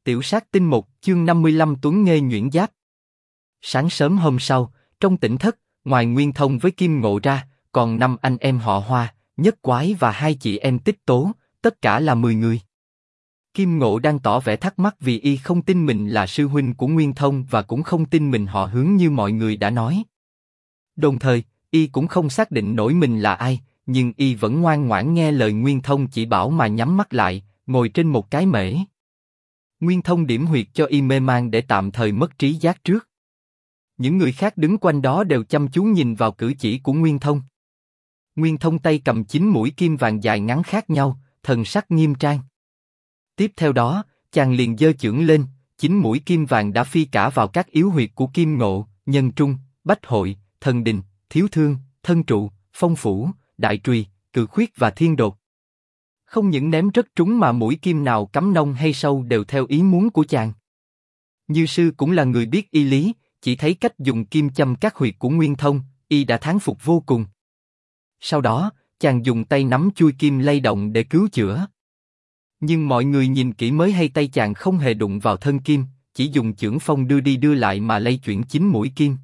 Tiểu sát tinh 1, chương 55 Tuấn Nghê nhuyễn giáp. Sáng sớm hôm sau, trong tỉnh thất, ngoài Nguyên Thông với Kim Ngộ ra, còn 5 anh em họ Hoa, Nhất Quái và 2 chị em Tích Tố, tất cả là 10 người. Kim Ngộ đang tỏ vẻ thắc mắc vì y không tin mình là sư huynh của Nguyên Thông và cũng không tin mình họ Hướng như mọi người đã nói. Đồng thời, y cũng không xác định nổi mình là ai, nhưng y vẫn ngoan ngoãn nghe lời Nguyên Thông chỉ bảo mà nhắm mắt lại, ngồi trên một cái mễ. Nguyên Thông điểm huyệt cho y mê man để tạm thời mất trí giác trước. Những người khác đứng quanh đó đều chăm chú nhìn vào cử chỉ của Nguyên Thông. Nguyên Thông tay cầm 9 mũi kim vàng dài ngắn khác nhau, thần sắc nghiêm trang. Tiếp theo đó, chàng liền giơ chưởng lên, 9 mũi kim vàng đã phi cả vào các yếu huyệt của Kim Ngộ, Nhân Trung, Bách Hội, Thần Đình, Thiếu Thương, Thân Trụ, Phong Phủ, Đại Trùy, Cự Khuyết và Thiên Đột. Không những ném rất trúng mà mũi kim nào cắm nông hay sâu đều theo ý muốn của chàng. Như sư cũng là người biết y lý, chỉ thấy cách dùng kim châm các huyệt của Nguyên Thông, y đã thán phục vô cùng. Sau đó, chàng dùng tay nắm chui kim lay động để cứu chữa. Nhưng mọi người nhìn kỹ mới hay tay chàng không hề đụng vào thân kim, chỉ dùng chưởng phong đưa đi đưa lại mà lay chuyển 9 mũi kim.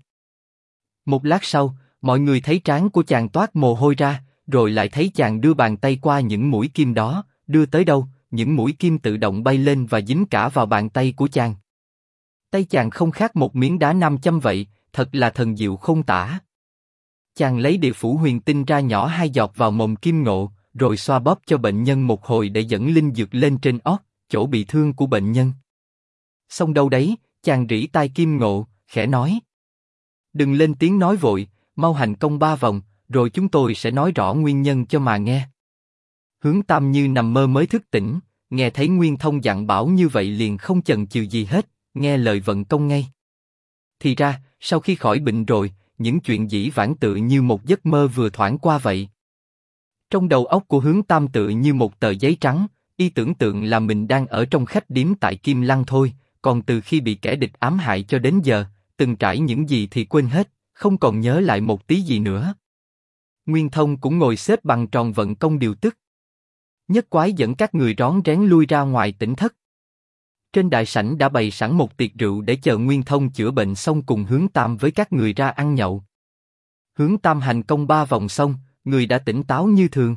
Một lát sau, mọi người thấy trán của chàng toát mồ hôi ra, rồi lại thấy chàng đưa bàn tay qua những mũi kim đó, đưa tới đâu, những mũi kim tự động bay lên và dính cả vào bàn tay của chàng. Tay chàng không khác một miếng đá nam châm vậy, thật là thần diệu không tả. Chàng lấy địa phủ huyền tinh ra nhỏ 2 giọt vào mồm Kim Ngộ, rồi xoa bóp cho bệnh nhân một hồi để dẫn linh dược lên trên ót, chỗ bị thương của bệnh nhân. Xong đâu đấy, chàng rỉ tai Kim Ngộ, khẽ nói: "Đừng lên tiếng nói vội, mau hành công 3 vòng, rồi chúng tôi sẽ nói rõ nguyên nhân cho mà nghe." Hướng Tam như nằm mơ mới thức tỉnh, nghe thấy Nguyên Thông dặn bảo như vậy liền không chần chừ gì hết, nghe lời vận công ngay. Thì ra, sau khi khỏi bệnh rồi, những chuyện dĩ vãng tự như một giấc mơ vừa thoảng qua vậy. Trong đầu óc của Hướng Tam tự như một tờ giấy trắng, y tưởng tượng là mình đang ở trong khách điếm tại Kim Lăng thôi, còn từ khi bị kẻ địch ám hại cho đến giờ, từng trải những gì thì quên hết, không còn nhớ lại một tí gì nữa. Nguyên Thông cũng ngồi xếp bằng tròn vận công điều tức. Nhất Quái dẫn các người rón rén lui ra ngoài tỉnh thất. Trên đại sảnh đã bày sẵn một tiệc rượu để chờ Nguyên Thông chữa bệnh xong cùng Hướng Tam với các người ra ăn nhậu. Hướng Tam hành công 3 vòng xong, người đã tỉnh táo như thường.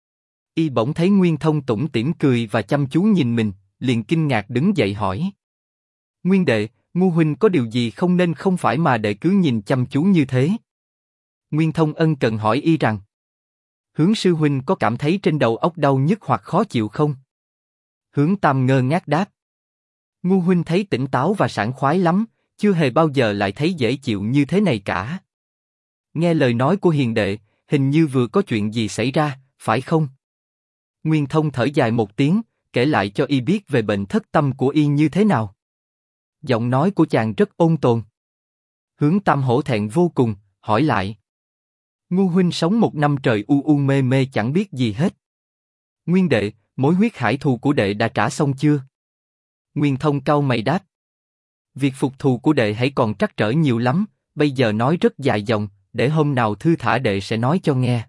Y bỗng thấy Nguyên Thông tủm tỉm cười và chăm chú nhìn mình, liền kinh ngạc đứng dậy hỏi: "Nguyên đệ, Ngu huynh có điều gì không nên không phải mà đệ cứ nhìn chăm chú như thế?" Nguyên Thông ân cần hỏi y rằng: "Hướng sư huynh có cảm thấy trên đầu óc đau nhức hoặc khó chịu không?" Hướng Tam ngơ ngác đáp: "Ngu huynh thấy tỉnh táo và sảng khoái lắm, chưa hề bao giờ lại thấy dễ chịu như thế này cả. Nghe lời nói của hiền đệ, hình như vừa có chuyện gì xảy ra, phải không?" Nguyên Thông thở dài một tiếng, kể lại cho y biết về bệnh thất tâm của y như thế nào. Giọng nói của chàng rất ôn tồn. Hướng Tam hổ thẹn vô cùng, hỏi lại: "Ngu huynh sống 1 năm trời u mê mê chẳng biết gì hết. Nguyên đệ, mối huyết hải thù của đệ đã trả xong chưa?" Nguyên Thông cau mày đáp: "Việc phục thù của đệ hãy còn trắc trở nhiều lắm, bây giờ nói rất dài dòng, để hôm nào thư thả đệ sẽ nói cho nghe."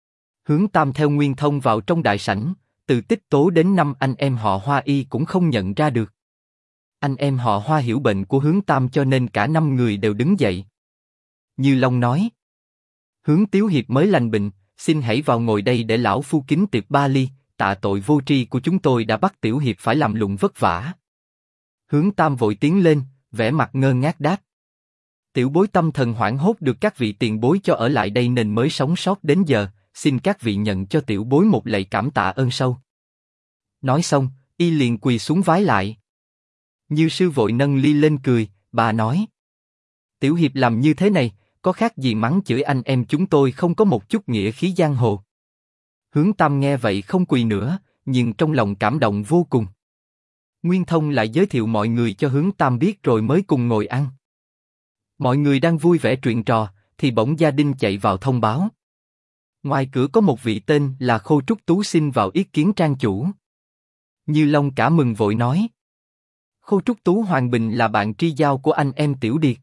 Hướng Tam theo Nguyên Thông vào trong đại sảnh, từ Tích Tố đến 5 anh em họ Hoa y cũng không nhận ra được. Anh em họ Hoa hiểu bệnh của Hướng Tam cho nên cả 5 người đều đứng dậy. Như Long nói: "Hướng Tiếu hiệp mới lành bệnh, xin hãy vào ngồi đây để lão phu kính tiệc 3 ly, tạ tội vô tri của chúng tôi đã bắt Tiểu hiệp phải làm lụng vất vả." Hướng Tam vội tiến lên, vẻ mặt ngơ ngác đáp: "Tiểu bối tâm thần hoảng hốt được các vị tiền bối cho ở lại đây nên mới sống sót đến giờ, xin các vị nhận cho tiểu bối một lạy cảm tạ ơn sâu." Nói xong, y liền quỳ xuống vái lại. Như sư vội nâng ly lên cười, bà nói: "Tiểu hiệp làm như thế này, có khác gì mắng chửi anh em chúng tôi không có một chút nghĩa khí giang hồ." Hướng Tam nghe vậy không quỳ nữa, nhưng trong lòng cảm động vô cùng. Nguyên Thông lại giới thiệu mọi người cho Hướng Tam biết rồi mới cùng ngồi ăn. Mọi người đang vui vẻ chuyện trò, thì bỗng gia đình chạy vào thông báo: ngoài cửa có một vị tên là Khô Trúc Tú xin vào yết kiến trang chủ. Như Long cả mừng vội nói: "Khô Trúc Tú Hoàng Bình là bạn tri giao của anh em Tiểu Điệt.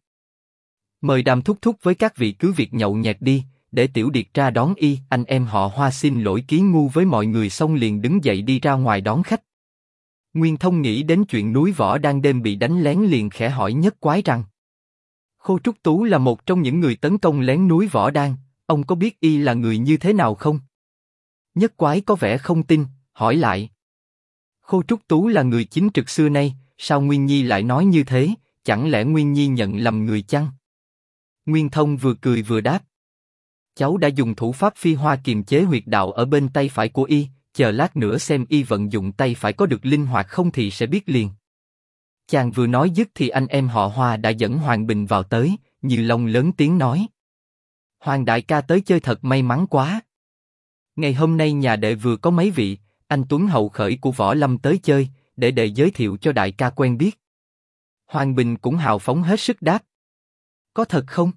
Mời Đàm thúc thúc với các vị cứ việc nhậu nhẹt đi, để Tiểu Điệt ra đón y." Anh em họ Hoa xin lỗi ký ngu với mọi người xong liền đứng dậy đi ra ngoài đón khách. Nguyên Thông nghĩ đến chuyện núi Võ đang đêm bị đánh lén liền khẽ hỏi Nhất Quái rằng: Khô Trúc Tú là một trong những người tấn công lén núi Võ Đan, ông có biết y là người như thế nào không? Nhất Quái có vẻ không tin, hỏi lại: Khô Trúc Tú là người chính trực xưa nay, sao Nguyên Nhi lại nói như thế, chẳng lẽ Nguyên Nhi nhận lầm người chăng? Nguyên Thông vừa cười vừa đáp: Cháu đã dùng thủ pháp phi hoa kiềm chế huyệt đạo ở bên tay phải của y, chờ lát nữa xem y vận dụng tay phải có được linh hoạt không thì sẽ biết liền. Chàng vừa nói dứt thì anh em họ Hoa đã dẫn Hoàng Bình vào tới, Như Long lớn tiếng nói: Hoàng đại ca tới chơi thật may mắn quá. Ngày hôm nay nhà đệ vừa có mấy vị anh tuấn hậu khởi của võ lâm tới chơi, để đệ giới thiệu cho đại ca quen biết. Hoàng Bình cũng hào phóng hết sức đáp: Có thật không?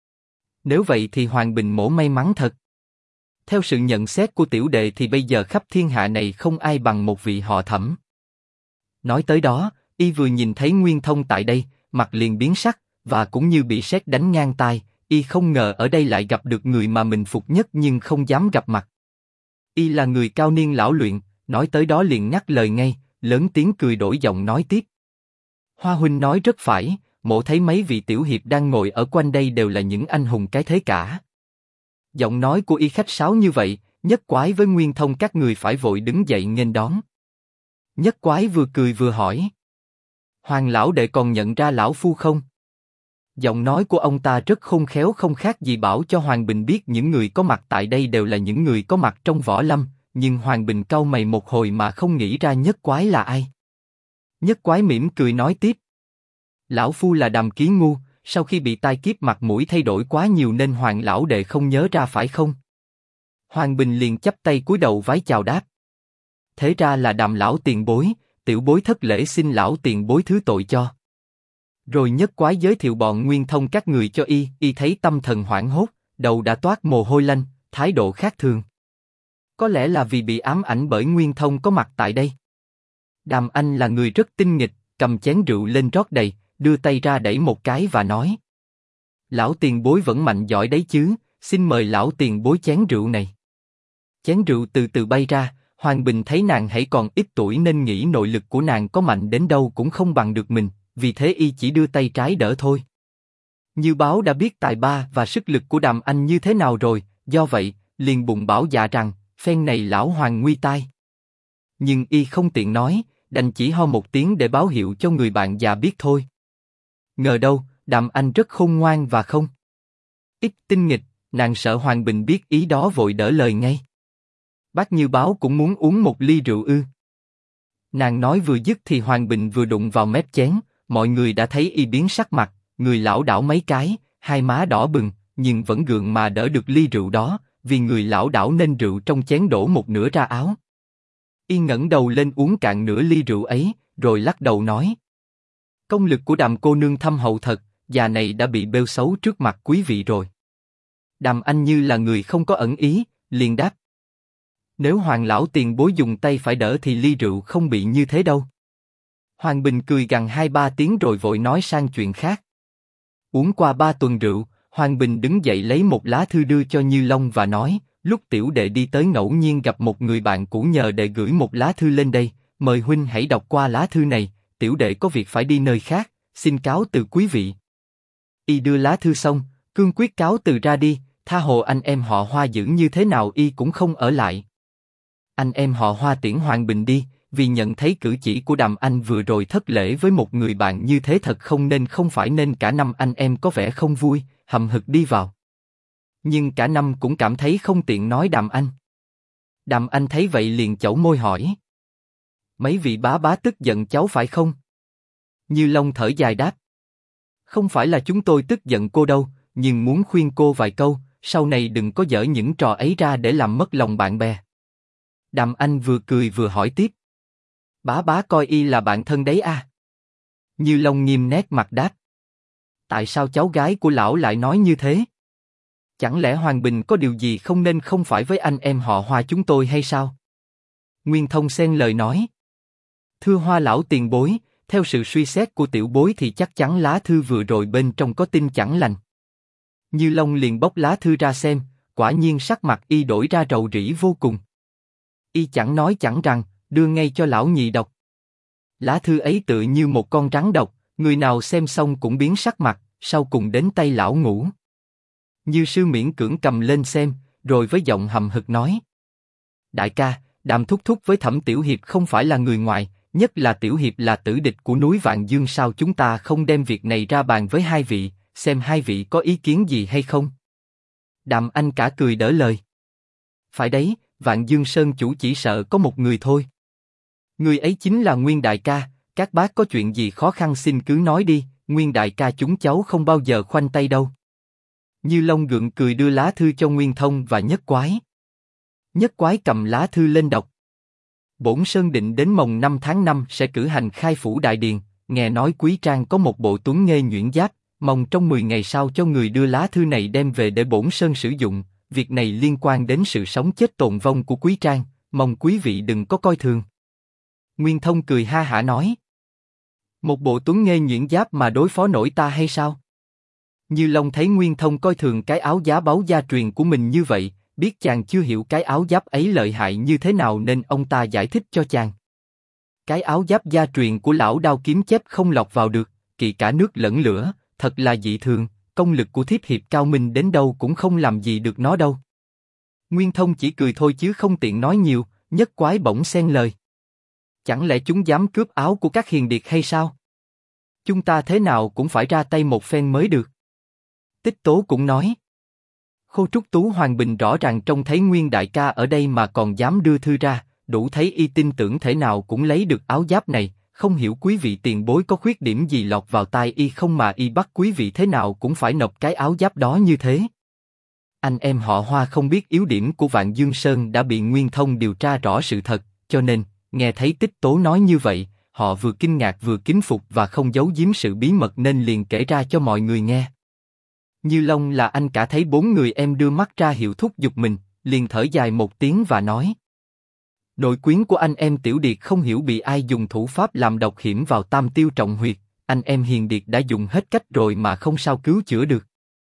Nếu vậy thì Hoàng Bình mổ may mắn thật. Theo sự nhận xét của tiểu đệ thì bây giờ khắp thiên hạ này không ai bằng một vị họ Thẩm. Nói tới đó, y vừa nhìn thấy Nguyên Thông tại đây, mặt liền biến sắc, và cũng như bị sét đánh ngang tai, y không ngờ ở đây lại gặp được người mà mình phục nhất nhưng không dám gặp mặt. Y là người cao niên lão luyện, nói tới đó liền ngắt lời ngay, lớn tiếng cười đổi giọng nói tiếp: Hoa huynh nói rất phải, mộ thấy mấy vị tiểu hiệp đang ngồi ở quanh đây đều là những anh hùng cái thế cả. Giọng nói của y khách sáo như vậy, Nhất Quái với Nguyên Thông các người phải vội đứng dậy nghênh đón. Nhất Quái vừa cười vừa hỏi: Hoàng lão đệ còn nhận ra lão phu không? Giọng nói của ông ta rất khôn khéo, không khác gì bảo cho Hoàng Bình biết những người có mặt tại đây đều là những người có mặt trong võ lâm, nhưng Hoàng Bình cau mày một hồi mà không nghĩ ra Nhất Quái là ai. Nhất Quái mỉm cười nói tiếp: Lão phu là Đàm Ký Ngu, sau khi bị tai kiếp mặt mũi thay đổi quá nhiều nên Hoàng lão đệ không nhớ ra phải không? Hoàng Bình liền chắp tay cúi đầu vái chào đáp: Thế ra là Đàm lão tiền bối, tiểu bối thất lễ xin lão tiền bối thứ tội cho. Rồi Nhất Quái giới thiệu bọn Nguyên Thông các người cho y thấy tâm thần hoảng hốt, đầu đã toát mồ hôi lạnh, thái độ khác thường. Có lẽ là vì bị ám ảnh bởi Nguyên Thông có mặt tại đây. Đàm Anh là người rất tinh nghịch, cầm chén rượu lên rót đầy, đưa tay ra đẩy một cái và nói: Lão tiền bối vẫn mạnh giỏi đấy chứ, xin mời lão tiền bối chén rượu này. Chén rượu từ từ bay ra, Hoàng Bình thấy nàng hãy còn ít tuổi nên nghĩ nội lực của nàng có mạnh đến đâu cũng không bằng được mình, vì thế y chỉ đưa tay trái đỡ thôi. Như Báo đã biết tài ba và sức lực của Đàm Anh như thế nào rồi, do vậy, liền bụng bảo dạ rằng, phen này lão Hoàng nguy tai. Nhưng y không tiện nói, đành chỉ ho một tiếng để báo hiệu cho người bạn già biết thôi. Ngờ đâu, Đàm Anh rất khôn ngoan và không ít tinh nghịch, nàng sợ Hoàng Bình biết ý đó vội đỡ lời ngay. Bác Như Báo cũng muốn uống một ly rượu ư? Nàng nói vừa dứt thì Hoàng Bình vừa đụng vào mép chén, mọi người đã thấy y biến sắc mặt, người lão đảo mấy cái, hai má đỏ bừng, nhưng vẫn gượng mà đỡ được ly rượu đó, vì người lão đảo nên rượu trong chén đổ một nửa ra áo. Y ngẩng đầu lên uống cạn nửa ly rượu ấy, rồi lắc đầu nói: Công lực của Đàm cô nương thâm hậu thật, già này đã bị bêu xấu trước mặt quý vị rồi. Đàm Anh như là người không có ẩn ý, liền đáp: Nếu Hoàng lão tiền bối dùng tay phải đỡ thì ly rượu không bị như thế đâu. Hoàng Bình cười gằn 2-3 tiếng rồi vội nói sang chuyện khác. Uống qua 3 tuần rượu, Hoàng Bình đứng dậy lấy một lá thư đưa cho Như Long và nói: Lúc tiểu đệ đi tới ngẫu nhiên gặp một người bạn cũ nhờ đệ gửi một lá thư lên đây, mời huynh hãy đọc qua lá thư này, tiểu đệ có việc phải đi nơi khác, xin cáo từ quý vị. Y đưa lá thư xong, cương quyết cáo từ ra đi, tha hồ anh em họ Hoa giữ như thế nào y cũng không ở lại. Anh em họ Hoa tiễn Hoàng Bình đi, vì nhận thấy cử chỉ của Đàm Anh vừa rồi thất lễ với một người bạn như thế thật không phải nên cả năm anh em có vẻ không vui, hậm hực đi vào. Nhưng cả năm cũng cảm thấy không tiện nói Đàm Anh. Đàm Anh thấy vậy liền chẩu môi hỏi: Mấy vị bá bá tức giận cháu phải không? Như Long thở dài đáp: Không phải là chúng tôi tức giận cô đâu, nhưng muốn khuyên cô vài câu, sau này đừng có dở những trò ấy ra để làm mất lòng bạn bè. Đàm Anh vừa cười vừa hỏi tiếp: Bá bá coi y là bạn thân đấy à? Như Long nghiêm nét mặt đáp: Tại sao cháu gái của lão lại nói như thế? Chẳng lẽ Hoàng Bình có điều gì không nên không phải với anh em họ Hoa chúng tôi hay sao? Nguyên Thông xen lời nói: Thưa Hoa lão tiền bối, theo sự suy xét của tiểu bối thì chắc chắn lá thư vừa rồi bên trong có tin chẳng lành. Như Long liền bóc lá thư ra xem, quả nhiên sắc mặt y đổi ra rầu rĩ vô cùng. Y chẳng nói chẳng rằng, đưa ngay cho lão nhị đọc. Lá thư ấy tựa như một con rắn độc, người nào xem xong cũng biến sắc mặt, sau cùng đến tay lão ngũ. Như Sư miễn cưỡng cầm lên xem, rồi với giọng hậm hực nói: Đại ca, Đàm thúc thúc với Thẩm tiểu hiệp không phải là người ngoài, nhất là tiểu hiệp là tử địch của núi Vạn Dương, sao chúng ta không đem việc này ra bàn với hai vị, xem hai vị có ý kiến gì hay không? Đàm Anh cả cười đỡ lời: Phải đấy, Vạn Dương Sơn chủ chỉ sợ có một người thôi. Người ấy chính là Nguyên đại ca, các bác có chuyện gì khó khăn xin cứ nói đi, Nguyên đại ca chúng cháu không bao giờ khoanh tay đâu. Như Long gượng cười đưa lá thư cho Nguyên Thông và Nhất Quái. Nhất Quái cầm lá thư lên đọc. Bổn Sơn định đến mồng 5 tháng 5 sẽ cử hành khai phủ đại điền, nghe nói Quý Trang có một bộ tuấn nghê nhuyễn giáp, mong trong 10 ngày sau cho người đưa lá thư này đem về để bổn Sơn sử dụng, việc này liên quan đến sự sống chết tồn vong của Quý Trang, mong quý vị đừng có coi thường. Nguyên Thông cười ha hả nói: Một bộ tuấn nghê nhuyễn giáp mà đối phó nổi ta hay sao? Như Long thấy Nguyên Thông coi thường cái áo giá báu gia truyền của mình như vậy, biết chàng chưa hiểu cái áo giáp ấy lợi hại như thế nào nên ông ta giải thích cho chàng. Cái áo giáp gia truyền của lão đao kiếm chép không lọt vào được, kỵ cả nước lẫn lửa, thật là dị thường, công lực của thiếp hiệp cao minh đến đâu cũng không làm gì được nó đâu. Nguyên Thông chỉ cười thôi chứ không tiện nói nhiều, Nhất Quái bỗng xen lời: Chẳng lẽ chúng dám cướp áo của các hiền điệt hay sao? Chúng ta thế nào cũng phải ra tay một phen mới được. Tích Tố cũng nói: Khô Trúc Tú Hoàng Bình rõ ràng trông thấy Nguyên đại ca ở đây mà còn dám đưa thư ra, đủ thấy y tin tưởng thể nào cũng lấy được áo giáp này, không hiểu quý vị tiền bối có khuyết điểm gì lọt vào tai y không mà y bắt quý vị thế nào cũng phải nộp cái áo giáp đó như thế. Anh em họ Hoa không biết yếu điểm của Vạn Dương Sơn đã bị Nguyên Thông điều tra rõ sự thật, cho nên, nghe thấy Tích Tố nói như vậy, họ vừa kinh ngạc vừa kính phục và không giấu giếm sự bí mật nên liền kể ra cho mọi người nghe. Như Long là anh cả thấy bốn người em đưa mắt ra hiệu thúc giục mình, liền thở dài một tiếng và nói: Nội quyến của anh em Tiểu Điệt không hiểu bị ai dùng thủ pháp làm độc hiểm vào Tam Tiêu Trọng Huyệt, anh em Hiền Điệt đã dùng hết cách rồi mà không sao cứu chữa được.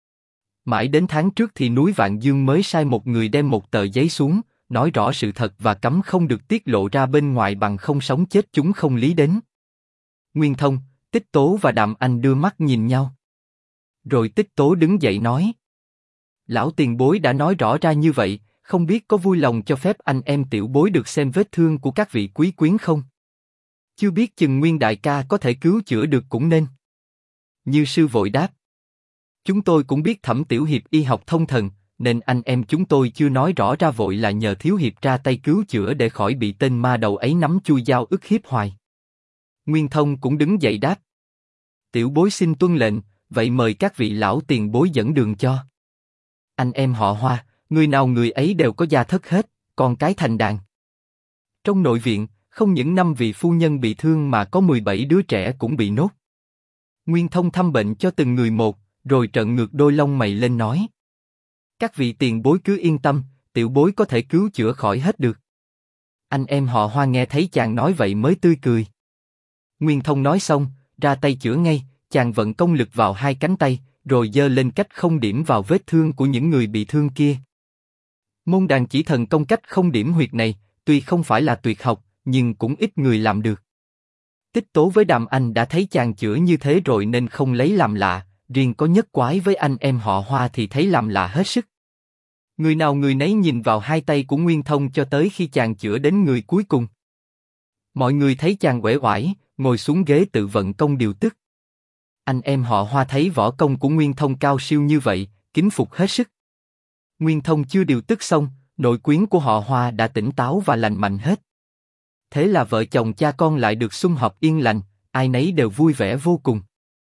Mãi đến tháng trước thì núi Vạn Dương mới sai một người đem một tờ giấy xuống, nói rõ sự thật và cấm không được tiết lộ ra bên ngoài bằng không sống chết chúng không lý đến. Nguyên Thông, Tích Tố và Đàm Anh đưa mắt nhìn nhau. Rồi Tích Tố đứng dậy nói: Lão tiền bối đã nói rõ ra như vậy, không biết có vui lòng cho phép anh em tiểu bối được xem vết thương của các vị quý quyến không? Chưa biết chừng Nguyên đại ca có thể cứu chữa được cũng nên. Như Sư vội đáp: Chúng tôi cũng biết Thẩm tiểu hiệp y học thông thần, nên anh em chúng tôi chưa nói rõ ra vội là nhờ thiếu hiệp ra tay cứu chữa để khỏi bị tên ma đầu ấy nắm chui dao ức hiếp hoài. Nguyên Thông cũng đứng dậy đáp: Tiểu bối xin tuân lệnh, vậy mời các vị lão tiền bối dẫn đường cho. Anh em họ Hoa, người nào người ấy đều có gia thất hết, con cái thành đàn. Trong nội viện, không những 5 vị phu nhân bị thương mà có 17 đứa trẻ cũng bị nốt. Nguyên Thông thăm bệnh cho từng người một, rồi trợn ngược đôi lông mày lên nói: Các vị tiền bối cứ yên tâm, tiểu bối có thể cứu chữa khỏi hết được. Anh em họ Hoa nghe thấy chàng nói vậy mới tươi cười. Nguyên Thông nói xong, ra tay chữa ngay, chàng vận công lực vào hai cánh tay, rồi giơ lên cách không điểm vào vết thương của những người bị thương kia. Môn đàn chỉ thần công cách không điểm huyệt này, tuy không phải là tuyệt học, nhưng cũng ít người làm được. Tích Tố với Đàm Anh đã thấy chàng chữa như thế rồi nên không lấy làm lạ, riêng có Nhất Quái với anh em họ Hoa thì thấy làm lạ hết sức. Người nào người nấy nhìn vào hai tay của Nguyên Thông cho tới khi chàng chữa đến người cuối cùng. Mọi người thấy chàng uể oải, ngồi xuống ghế tự vận công điều tức. Anh em họ Hoa thấy võ công của Nguyên Thông cao siêu như vậy, kính phục hết sức. Nguyên Thông chưa điều tức xong, nội quyến của họ Hoa đã tỉnh táo và lành mạnh hết. Thế là vợ chồng cha con lại được sum họp yên lành, ai nấy đều vui vẻ vô cùng.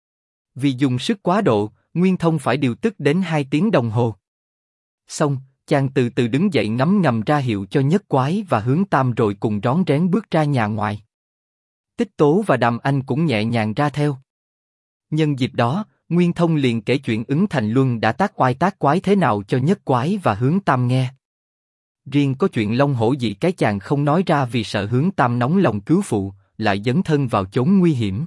Vì dùng sức quá độ, Nguyên Thông phải điều tức đến 2 tiếng đồng hồ. Xong, chàng từ từ đứng dậy ngắm ngầm ra hiệu cho Nhất Quái và Hướng Tam rồi cùng rón rén bước ra nhà ngoài. Tích Tố và Đàm Anh cũng nhẹ nhàng ra theo. Nhân dịp đó, Nguyên Thông liền kể chuyện Ứng Thành Luân đã tác oai tác quái thế nào cho Nhất Quái và Hướng Tam nghe. Riêng có chuyện Long Hổ dị cái chàng không nói ra vì sợ Hướng Tam nóng lòng cứu phụ, lại dấn thân vào chốn nguy hiểm.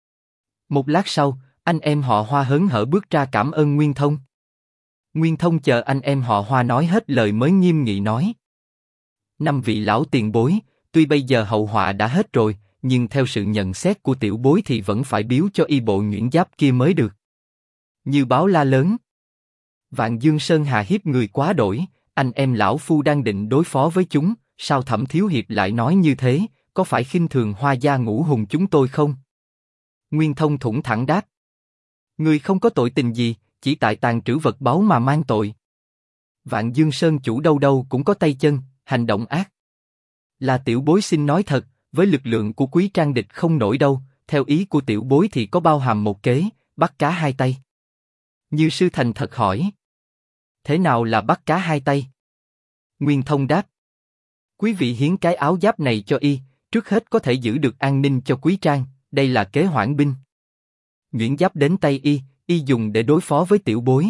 Một lát sau, anh em họ Hoa hớn hở bước ra cảm ơn Nguyên Thông. Nguyên Thông chờ anh em họ Hoa nói hết lời mới nghiêm nghị nói: 5 vị lão tiền bối, tuy bây giờ hậu họa đã hết rồi, nhưng theo sự nhận xét của tiểu bối thì vẫn phải biếu cho y bộ nhuyễn giáp kia mới được. Như Báo la lớn. Vạn Dương Sơn Hà hiếp người quá đổi, anh em lão phu đang định đối phó với chúng, sao Thẩm thiếu hiệp lại nói như thế, có phải khinh thường Hoa gia ngũ hùng chúng tôi không? Nguyên Thông thủng thẳng đáp. Người không có tội tình gì, chỉ tại tàn trữ vật báu mà mang tội. Vạn Dương Sơn chủ đâu đâu cũng có tay chân, hành động ác. Là tiểu bối xin nói thật, với lực lượng của Quý Trang địch không nổi đâu, theo ý của tiểu bối thì có bao hàm một kế, bắt cá hai tay. Như sư thành thật hỏi. Thế nào là bắt cá hai tay? Nguyên Thông đáp. Quý vị hiến cái áo giáp này cho y, trước hết có thể giữ được an ninh cho Quý Trang, đây là kế hoãn binh. Nhuyễn giáp đến tay y dùng để đối phó với tiểu bối.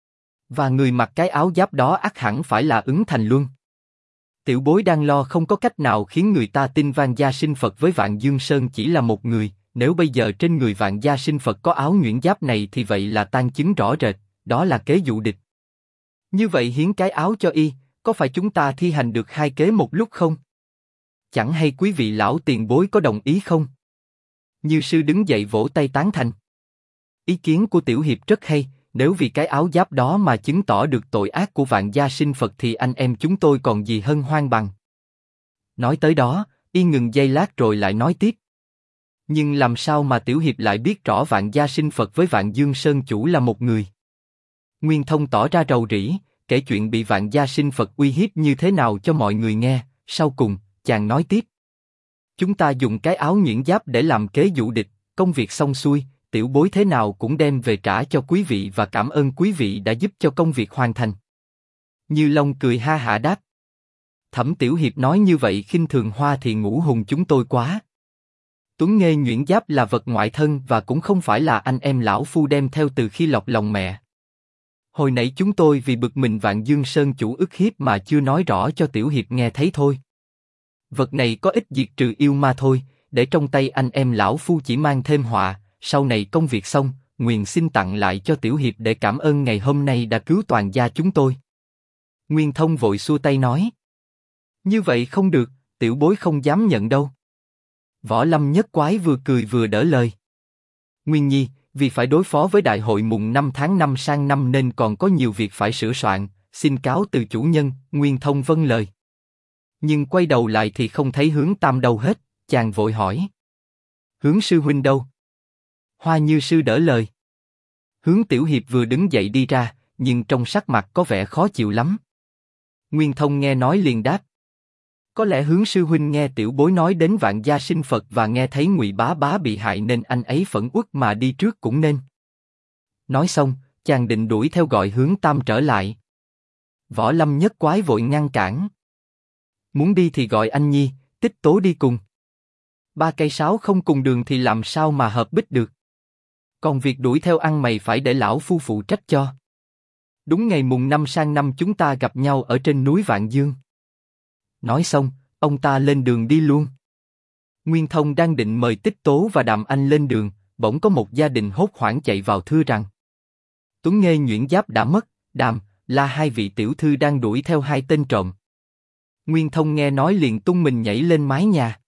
Và người mặc cái áo giáp đó ắt hẳn phải là Ứng Thành Luân. Tiểu bối đang lo không có cách nào khiến người ta tin Vạn Gia Sinh Phật với Vạn Dương Sơn chỉ là một người, nếu bây giờ trên người Vạn Gia Sinh Phật có áo nhuyễn giáp này thì vậy là tang chứng rõ rệt, đó là kế dụ địch. Như vậy hiến cái áo cho y, có phải chúng ta thi hành được hai kế một lúc không? Chẳng hay quý vị lão tiền bối có đồng ý không? Như sư đứng dậy vỗ tay tán thành. Ý kiến của tiểu hiệp rất hay, nếu vì cái áo giáp đó mà chứng tỏ được tội ác của Vạn Gia Sinh Phật thì anh em chúng tôi còn gì hân hoan bằng. Nói tới đó, y ngừng giây lát rồi lại nói tiếp. Nhưng làm sao mà tiểu hiệp lại biết rõ Vạn Gia Sinh Phật với Vạn Dương Sơn chủ là một người? Nguyên Thông tỏ ra rầu rĩ, kể chuyện bị Vạn Gia Sinh Phật uy hiếp như thế nào cho mọi người nghe, sau cùng, chàng nói tiếp. Chúng ta dùng cái áo nhuyễn giáp để làm kế dụ địch, công việc xong xuôi, tiểu bối thế nào cũng đem về trả cho quý vị và cảm ơn quý vị đã giúp cho công việc hoàn thành. Như Long cười ha hả đáp. Thẩm tiểu hiệp nói như vậy khinh thường Hoa thì ngũ hùng chúng tôi quá. Tuấn Nghê nhuyễn giáp là vật ngoại thân và cũng không phải là anh em lão phu đem theo từ khi lọt lòng mẹ. Hồi nãy chúng tôi vì bực mình Vạn Dương Sơn chủ ức hiếp mà chưa nói rõ cho tiểu hiệp nghe thấy thôi. Vật này có ích diệt trừ yêu ma thôi, để trong tay anh em lão phu chỉ mang thêm họa. Sau này công việc xong, Nguyền xin tặng lại cho tiểu hiệp để cảm ơn ngày hôm nay đã cứu toàn gia chúng tôi. Nguyên Thông vội xua tay nói. Như vậy không được, tiểu bối không dám nhận đâu. Võ Lâm Nhất Quái vừa cười vừa đỡ lời. Nguyên Nhi, vì phải đối phó với đại hội mùng 5 tháng 5 sang năm nên còn có nhiều việc phải sửa soạn, xin cáo từ chủ nhân. Nguyên Thông vâng lời. Nhưng quay đầu lại thì không thấy Hướng Tam đâu hết, chàng vội hỏi. Hướng sư huynh đâu? Hoa Như sư đỡ lời. Hướng tiểu hiệp vừa đứng dậy đi ra, nhưng trong sắc mặt có vẻ khó chịu lắm. Nguyên Thông nghe nói liền đáp. Có lẽ Hướng sư huynh nghe tiểu bối nói đến Vạn Gia Sinh Phật và nghe thấy Ngụy Bá Bá bị hại nên anh ấy phẫn uất mà đi trước cũng nên. Nói xong, chàng định đuổi theo gọi Hướng Tam trở lại. Võ Lâm Nhất Quái vội ngăn cản. Muốn đi thì gọi anh Nhi, Tích Tố đi cùng. Ba cây sáo không cùng đường thì làm sao mà hợp bích được. Còn việc đuổi theo ăn mày phải để lão phu phụ trách cho. Đúng ngày mùng 5 sang năm chúng ta gặp nhau ở trên núi Vạn Dương. Nói xong, ông ta lên đường đi luôn. Nguyên Thông đang định mời Tích Tố và Đàm Anh lên đường, bỗng có một gia đình hốt hoảng chạy vào thưa rằng Tuấn Nghê nhuyễn giáp đã mất, Đàm, là hai vị tiểu thư đang đuổi theo hai tên trộm. Nguyên Thông nghe nói liền tung mình nhảy lên mái nhà.